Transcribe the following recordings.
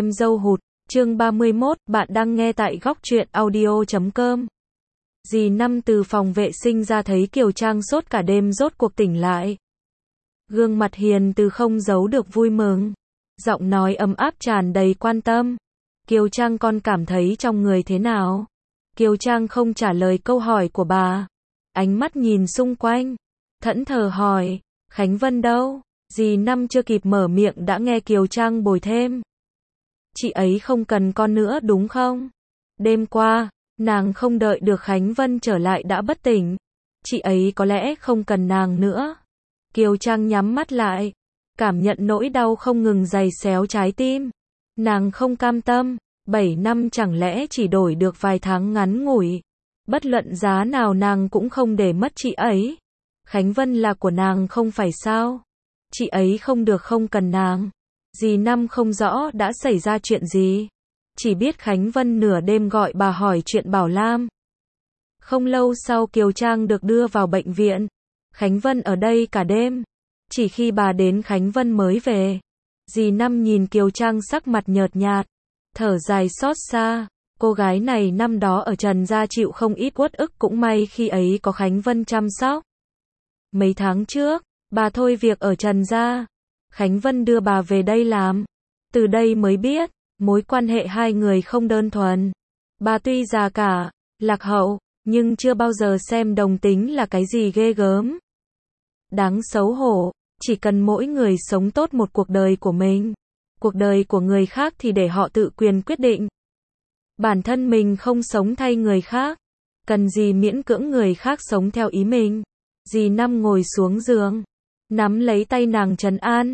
em dâu hụt, chương 31, bạn đang nghe tại góc truyện audio.com. Dì Năm từ phòng vệ sinh ra thấy Kiều Trang sốt cả đêm rốt cuộc tỉnh lại. Gương mặt hiền từ không giấu được vui mừng. Giọng nói ấm áp tràn đầy quan tâm. Kiều Trang, con cảm thấy trong người thế nào? Kiều Trang không trả lời câu hỏi của bà. Ánh mắt nhìn xung quanh. Thẫn thờ hỏi, Khánh Vân đâu? Dì Năm chưa kịp mở miệng đã nghe Kiều Trang bồi thêm. Chị ấy không cần con nữa đúng không? Đêm qua, nàng không đợi được Khánh Vân trở lại đã bất tỉnh. Chị ấy có lẽ không cần nàng nữa. Kiều Trang nhắm mắt lại, cảm nhận nỗi đau không ngừng giày xéo trái tim. Nàng không cam tâm, 7 năm chẳng lẽ chỉ đổi được vài tháng ngắn ngủi. Bất luận giá nào nàng cũng không để mất chị ấy. Khánh Vân là của nàng không phải sao? Chị ấy không được không cần nàng. Dì Năm không rõ đã xảy ra chuyện gì. Chỉ biết Khánh Vân nửa đêm gọi bà hỏi chuyện Bảo Lam. Không lâu sau Kiều Trang được đưa vào bệnh viện. Khánh Vân ở đây cả đêm. Chỉ khi bà đến Khánh Vân mới về. Dì Năm nhìn Kiều Trang sắc mặt nhợt nhạt. Thở dài xót xa. Cô gái này năm đó ở Trần gia chịu không ít uất ức, cũng may khi ấy có Khánh Vân chăm sóc. Mấy tháng trước, bà thôi việc ở Trần gia. Khánh Vân đưa bà về đây làm. Từ đây mới biết, mối quan hệ hai người không đơn thuần. Bà tuy già cả, lạc hậu, nhưng chưa bao giờ xem đồng tính là cái gì ghê gớm. Đáng xấu hổ, chỉ cần mỗi người sống tốt một cuộc đời của mình. Cuộc đời của người khác thì để họ tự quyền quyết định. Bản thân mình không sống thay người khác. Cần gì miễn cưỡng người khác sống theo ý mình. Dì Năm ngồi xuống giường, nắm lấy tay nàng trấn an.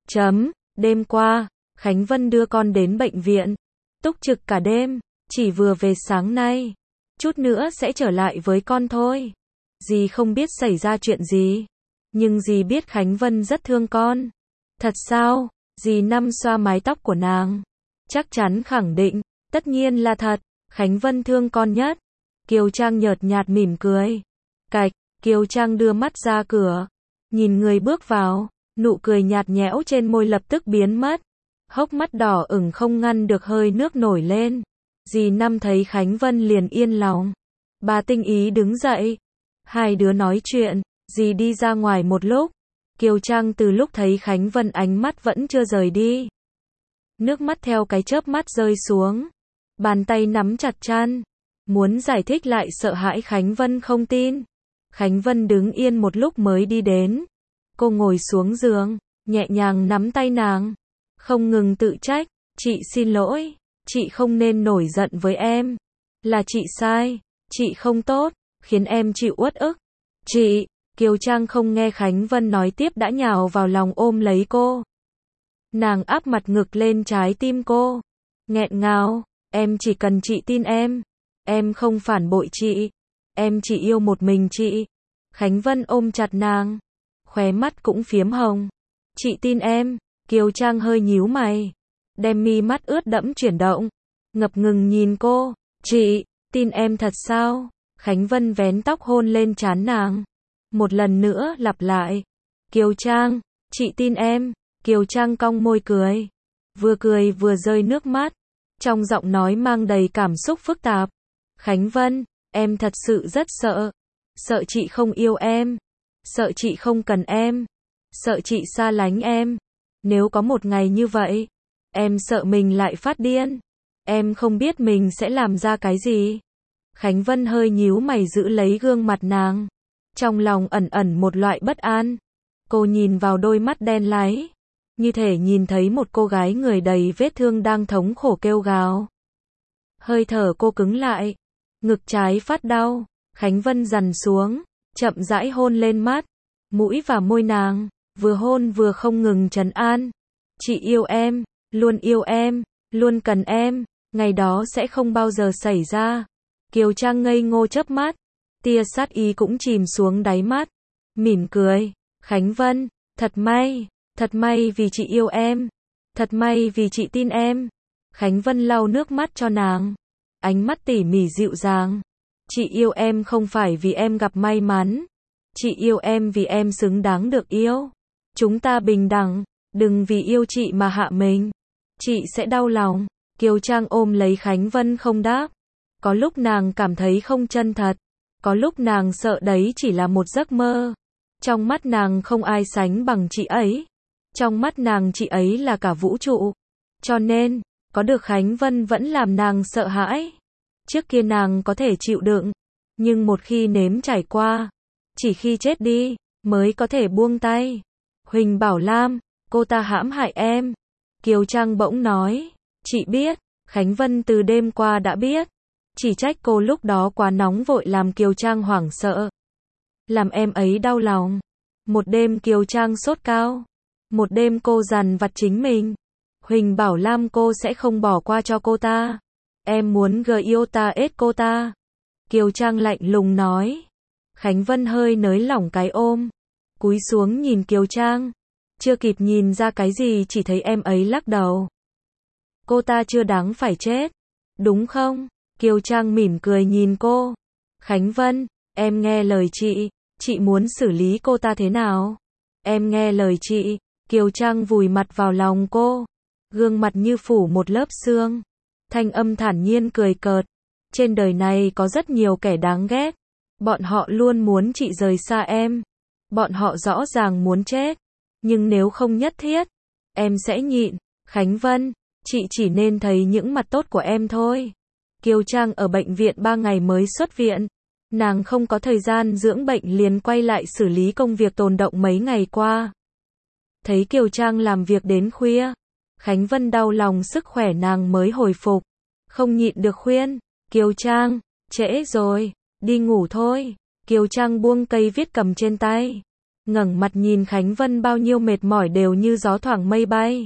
Đêm qua, Khánh Vân đưa con đến bệnh viện. Túc trực cả đêm, chỉ vừa về sáng nay. Chút nữa sẽ trở lại với con thôi. Dì không biết xảy ra chuyện gì. Nhưng dì biết Khánh Vân rất thương con. Thật sao? Dì Năm xoa mái tóc của nàng. Chắc chắn khẳng định, tất nhiên là thật. Khánh Vân thương con nhất. Kiều Trang nhợt nhạt mỉm cười. Cạch, Kiều Trang đưa mắt ra cửa. Nhìn người bước vào, nụ cười nhạt nhẽo trên môi lập tức biến mất. Hốc mắt đỏ ửng không ngăn được hơi nước nổi lên. Dì Năm thấy Khánh Vân liền yên lòng. Bà tinh ý đứng dậy. Hai đứa nói chuyện, dì đi ra ngoài một lúc. Kiều Trang từ lúc thấy Khánh Vân ánh mắt vẫn chưa rời đi. Nước mắt theo cái chớp mắt rơi xuống. Bàn tay nắm chặt chăn. Muốn giải thích lại sợ hãi Khánh Vân không tin. Khánh Vân đứng yên một lúc mới đi đến. Cô ngồi xuống giường, nhẹ nhàng nắm tay nàng. Không ngừng tự trách. Chị xin lỗi. Chị không nên nổi giận với em. Là chị sai. Chị không tốt, khiến em chịu uất ức. Chị, Kiều Trang không nghe Khánh Vân nói tiếp đã nhào vào lòng ôm lấy cô. Nàng áp mặt ngực lên trái tim cô. Nghẹn ngào, em chỉ cần chị tin em. Em không phản bội chị. Em chỉ yêu một mình chị. Khánh Vân ôm chặt nàng. Khóe mắt cũng phiếm hồng. Chị tin em. Kiều Trang hơi nhíu mày. Đem mi mắt ướt đẫm chuyển động. Ngập ngừng nhìn cô. Chị, tin em thật sao? Khánh Vân vén tóc hôn lên trán nàng. Một lần nữa lặp lại. Kiều Trang, chị tin em. Kiều Trang cong môi cười. Vừa cười vừa rơi nước mắt. Trong giọng nói mang đầy cảm xúc phức tạp. Khánh Vân, em thật sự rất sợ. Sợ chị không yêu em. Sợ chị không cần em. Sợ chị xa lánh em. Nếu có một ngày như vậy, em sợ mình lại phát điên. Em không biết mình sẽ làm ra cái gì. Khánh Vân hơi nhíu mày giữ lấy gương mặt nàng. Trong lòng ẩn ẩn một loại bất an. Cô nhìn vào đôi mắt đen láy. Như thể nhìn thấy một cô gái người đầy vết thương đang thống khổ kêu gào. Hơi thở cô cứng lại. Ngực trái phát đau. Khánh Vân dằn xuống. Chậm rãi hôn lên mắt. Mũi và môi nàng. Vừa hôn vừa không ngừng trấn an. Chị yêu em. Luôn yêu em. Luôn cần em. Ngày đó sẽ không bao giờ xảy ra. Kiều Trang ngây ngô chớp mắt. Tia sát ý cũng chìm xuống đáy mắt. Mỉm cười. Khánh Vân, thật may vì chị yêu em. Thật may vì chị tin em. Khánh Vân lau nước mắt cho nàng. Ánh mắt tỉ mỉ dịu dàng. Chị yêu em không phải vì em gặp may mắn. Chị yêu em vì em xứng đáng được yêu. Chúng ta bình đẳng. Đừng vì yêu chị mà hạ mình. chị sẽ đau lòng. Kiều Trang ôm lấy Khánh Vân không đáp. Có lúc nàng cảm thấy không chân thật. Có lúc nàng sợ đấy chỉ là một giấc mơ. Trong mắt nàng không ai sánh bằng chị ấy. Trong mắt nàng chị ấy là cả vũ trụ. Cho nên, có được Khánh Vân vẫn làm nàng sợ hãi. Trước kia nàng có thể chịu đựng. Nhưng một khi nếm trải qua, chỉ khi chết đi, mới có thể buông tay. Huỳnh Bảo Lam, cô ta hãm hại em. Kiều Trang bỗng nói. Chị biết, Khánh Vân từ đêm qua đã biết. Chỉ trách cô lúc đó quá nóng vội làm Kiều Trang hoảng sợ. Làm em ấy đau lòng. Một đêm Kiều Trang sốt cao. Một đêm cô dằn vặt chính mình. Huỳnh Bảo Lam cô sẽ không bỏ qua cho cô ta. Em muốn Giota ết cô ta. Kiều Trang lạnh lùng nói. Khánh Vân hơi nới lỏng cái ôm. Cúi xuống nhìn Kiều Trang. Chưa kịp nhìn ra cái gì chỉ thấy em ấy lắc đầu. Cô ta chưa đáng phải chết. Đúng không? Kiều Trang mỉm cười nhìn cô. Khánh Vân, em nghe lời chị muốn xử lý cô ta thế nào? Em nghe lời chị. Kiều Trang vùi mặt vào lòng cô. Gương mặt như phủ một lớp sương. Thanh âm thản nhiên cười cợt. Trên đời này có rất nhiều kẻ đáng ghét. Bọn họ luôn muốn chị rời xa em. Bọn họ rõ ràng muốn chết. Nhưng nếu không nhất thiết, em sẽ nhịn. Khánh Vân, chị chỉ nên thấy những mặt tốt của em thôi. Kiều Trang ở bệnh viện 3 ngày mới xuất viện. Nàng không có thời gian dưỡng bệnh liền quay lại xử lý công việc tồn đọng mấy ngày qua. Thấy Kiều Trang làm việc đến khuya. Khánh Vân đau lòng sức khỏe nàng mới hồi phục. Không nhịn được khuyên. Kiều Trang, trễ rồi, đi ngủ thôi. Kiều Trang buông cây viết cầm trên tay. Ngẩng mặt nhìn Khánh Vân bao nhiêu mệt mỏi đều như gió thoảng mây bay.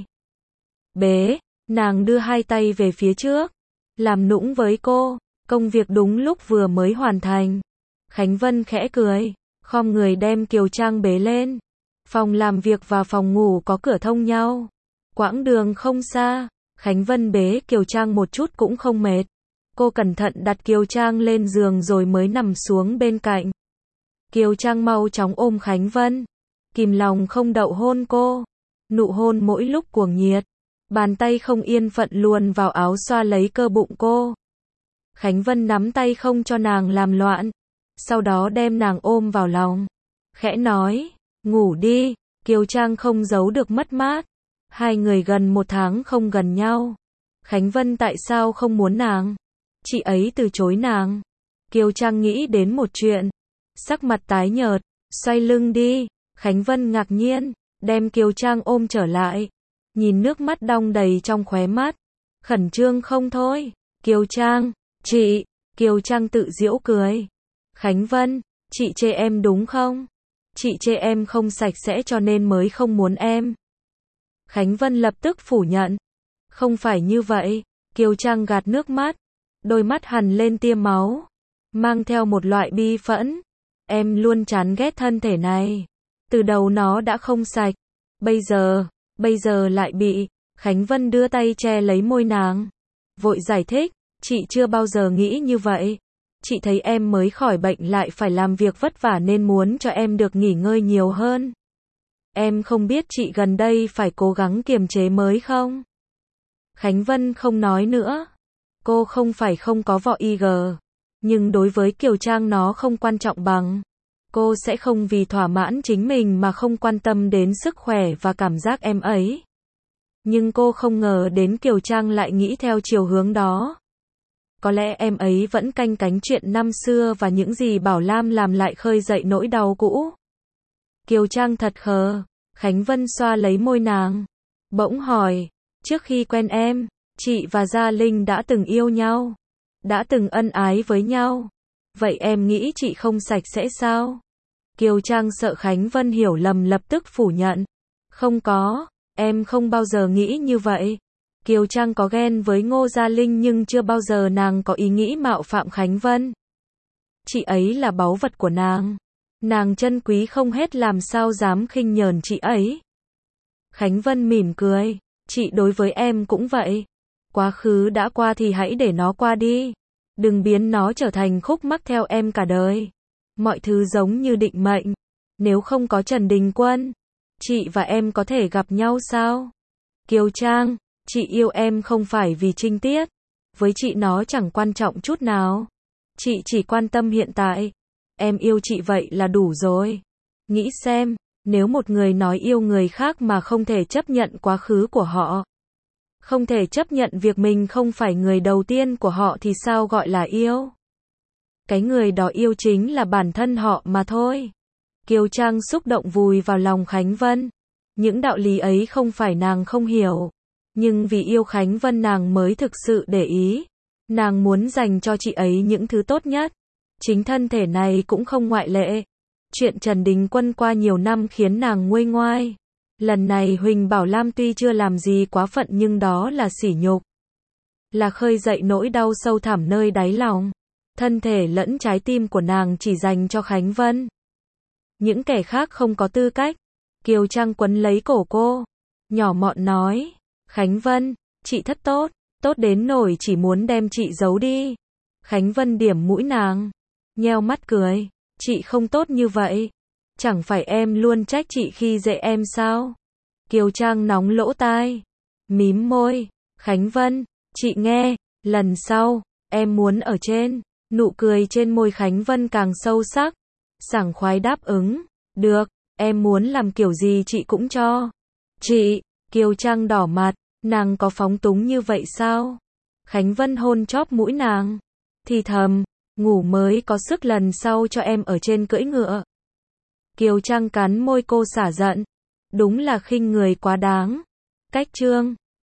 Bế, nàng đưa hai tay về phía trước. Làm nũng với cô, công việc đúng lúc vừa mới hoàn thành. Khánh Vân khẽ cười, khom người đem Kiều Trang bế lên. Phòng làm việc và phòng ngủ có cửa thông nhau. Quãng đường không xa, Khánh Vân bế Kiều Trang một chút cũng không mệt. Cô cẩn thận đặt Kiều Trang lên giường rồi mới nằm xuống bên cạnh. Kiều Trang mau chóng ôm Khánh Vân. Kìm lòng không đậu hôn cô. Nụ hôn mỗi lúc cuồng nhiệt. Bàn tay không yên phận luồn vào áo xoa lấy cơ bụng cô. Khánh Vân nắm tay không cho nàng làm loạn. Sau đó đem nàng ôm vào lòng. Khẽ nói, ngủ đi. Kiều Trang không giấu được mất mát. Hai người gần 1 tháng không gần nhau. Khánh Vân tại sao không muốn nàng? Chị ấy từ chối nàng. Kiều Trang nghĩ đến một chuyện. Sắc mặt tái nhợt, xoay lưng đi. Khánh Vân ngạc nhiên, đem Kiều Trang ôm trở lại. Nhìn nước mắt đong đầy trong khóe mắt. Khẩn trương không thôi. Kiều Trang, chị. Kiều Trang tự giễu cười. Khánh Vân, chị chê em đúng không? Chị chê em không sạch sẽ cho nên mới không muốn em. Khánh Vân lập tức phủ nhận. Không phải như vậy. Kiều Trang gạt nước mắt. Đôi mắt hằn lên tia máu. Mang theo một loại bi phẫn. Em luôn chán ghét thân thể này. Từ đầu nó đã không sạch. Bây giờ lại bị. Khánh Vân đưa tay che lấy môi nàng. Vội giải thích. Chị chưa bao giờ nghĩ như vậy. Chị thấy em mới khỏi bệnh lại phải làm việc vất vả nên muốn cho em được nghỉ ngơi nhiều hơn. Em không biết chị gần đây phải cố gắng kiềm chế mới không? Khánh Vân không nói nữa. Cô không phải không có võ IG. Nhưng đối với Kiều Trang nó không quan trọng bằng. Cô sẽ không vì thỏa mãn chính mình mà không quan tâm đến sức khỏe và cảm giác em ấy. Nhưng cô không ngờ đến Kiều Trang lại nghĩ theo chiều hướng đó. Có lẽ em ấy vẫn canh cánh chuyện năm xưa và những gì Bảo Lam làm lại khơi dậy nỗi đau cũ. Kiều Trang thật khờ. Khánh Vân xoa lấy môi nàng. Bỗng hỏi, trước khi quen em, chị và Gia Linh đã từng yêu nhau? Đã từng ân ái với nhau? Vậy em nghĩ chị không sạch sẽ sao? Kiều Trang sợ Khánh Vân hiểu lầm lập tức phủ nhận. Không có, em không bao giờ nghĩ như vậy. Kiều Trang có ghen với Ngô Gia Linh nhưng chưa bao giờ nàng có ý nghĩ mạo phạm Khánh Vân. Chị ấy là báu vật của nàng. Nàng trân quý không hết làm sao dám khinh nhờn chị ấy. Khánh Vân mỉm cười. Chị đối với em cũng vậy. Quá khứ đã qua thì hãy để nó qua đi. Đừng biến nó trở thành khúc mắc theo em cả đời. Mọi thứ giống như định mệnh. Nếu không có Trần Đình Quân, chị và em có thể gặp nhau sao? Kiều Trang, Chị yêu em không phải vì trinh tiết. Với chị nó chẳng quan trọng chút nào. Chị chỉ quan tâm hiện tại. Em yêu chị vậy là đủ rồi. Nghĩ xem, nếu một người nói yêu người khác mà không thể chấp nhận quá khứ của họ, không thể chấp nhận việc mình không phải người đầu tiên của họ thì sao gọi là yêu? Cái người đó yêu chính là bản thân họ mà thôi. Kiều Trang xúc động vùi vào lòng Khánh Vân. Những đạo lý ấy không phải nàng không hiểu. Nhưng vì yêu Khánh Vân nàng mới thực sự để ý. Nàng muốn dành cho chị ấy những thứ tốt nhất. Chính thân thể này cũng không ngoại lệ. Chuyện Trần Đình Quân qua nhiều năm khiến nàng nguôi ngoai. Lần này Huỳnh Bảo Lam tuy chưa làm gì quá phận nhưng đó là sỉ nhục. Là khơi dậy nỗi đau sâu thẳm nơi đáy lòng. Thân thể lẫn trái tim của nàng chỉ dành cho Khánh Vân. Những kẻ khác không có tư cách. Kiều Trang quấn lấy cổ cô. Nhỏ mọn nói. Khánh Vân, chị thất tốt. Tốt đến nỗi chỉ muốn đem chị giấu đi. Khánh Vân điểm mũi nàng. Nheo mắt cười. Chị không tốt như vậy. Chẳng phải em luôn trách chị khi dễ em sao? Kiều Trang nóng lỗ tai. Mím môi. Khánh Vân, chị nghe. Lần sau, em muốn ở trên. Nụ cười trên môi Khánh Vân càng sâu sắc. Sảng khoái đáp ứng. Được, em muốn làm kiểu gì chị cũng cho. Chị, Kiều Trang đỏ mặt. Nàng có phóng túng như vậy sao? Khánh Vân hôn chóp mũi nàng. Thì thầm, ngủ mới có sức lần sau cho em ở trên cưỡi ngựa. Kiều Trang cắn môi cô xả giận. Đúng là khinh người quá đáng. Cách chương